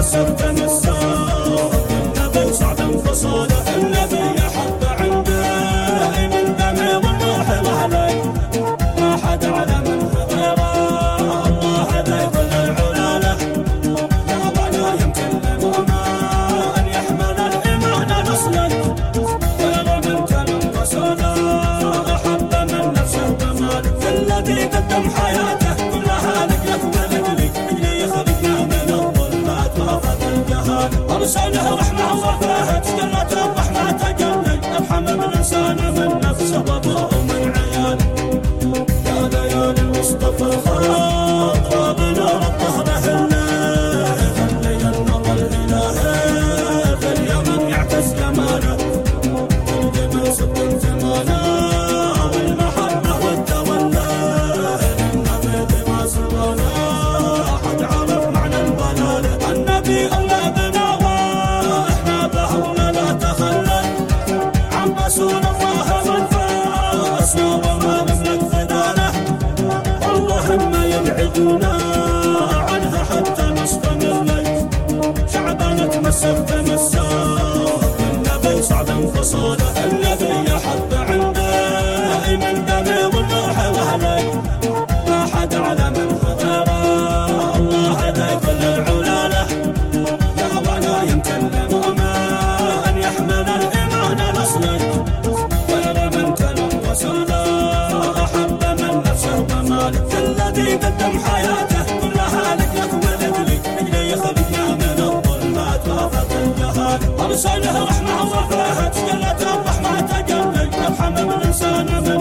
مسرت مسار النبي صعد انفصاله النبي حب عنده من دمه والروح ظهره ما حد على من غيره الله هدى كل العلاله يا بنا يمكن للمؤمن ان يحمل الايمان نصلا غير من كان انفصاله احب من نفسه ومال الذي قدم حياته كلها لك ولك اللي خلقنا من الظلمات وافت الجهال ارسله رحمه وفاهت جنة الرحمه تجلت ارحم بالانسان من نفسه وابوه ومن عياله يا ليالي المصطفى الخاطر بنور الطهر خلي النظر الالهي في اليمن يعكس جماله الجمال صدق الجماله والمحبه والتولى النبي بما سوانا احد عرف معنى الضلاله النبي الله بناوى احنا به ولا تخلى عن رسول الله من فاسنا وما نملك فدانه اللهم يبعدنا عنها حتى نصف الليل شعبنا تمسك تمسك النبي صعد انفصاله الذي يحب عنده من دمه والروح ظهره ما حد على من غيره الله هدى كل العلاله يا بنا يمكن للمؤمن ان يحمل الايمان نصلا غير من كان وصله احب من نفسه وماله الذي قدم حياته كلها لك ولك اللي خلقنا من الظلمات وافت الجهال ارسله رحمه وفاهت جنة الرحمه تجلت ارحم بالانسان من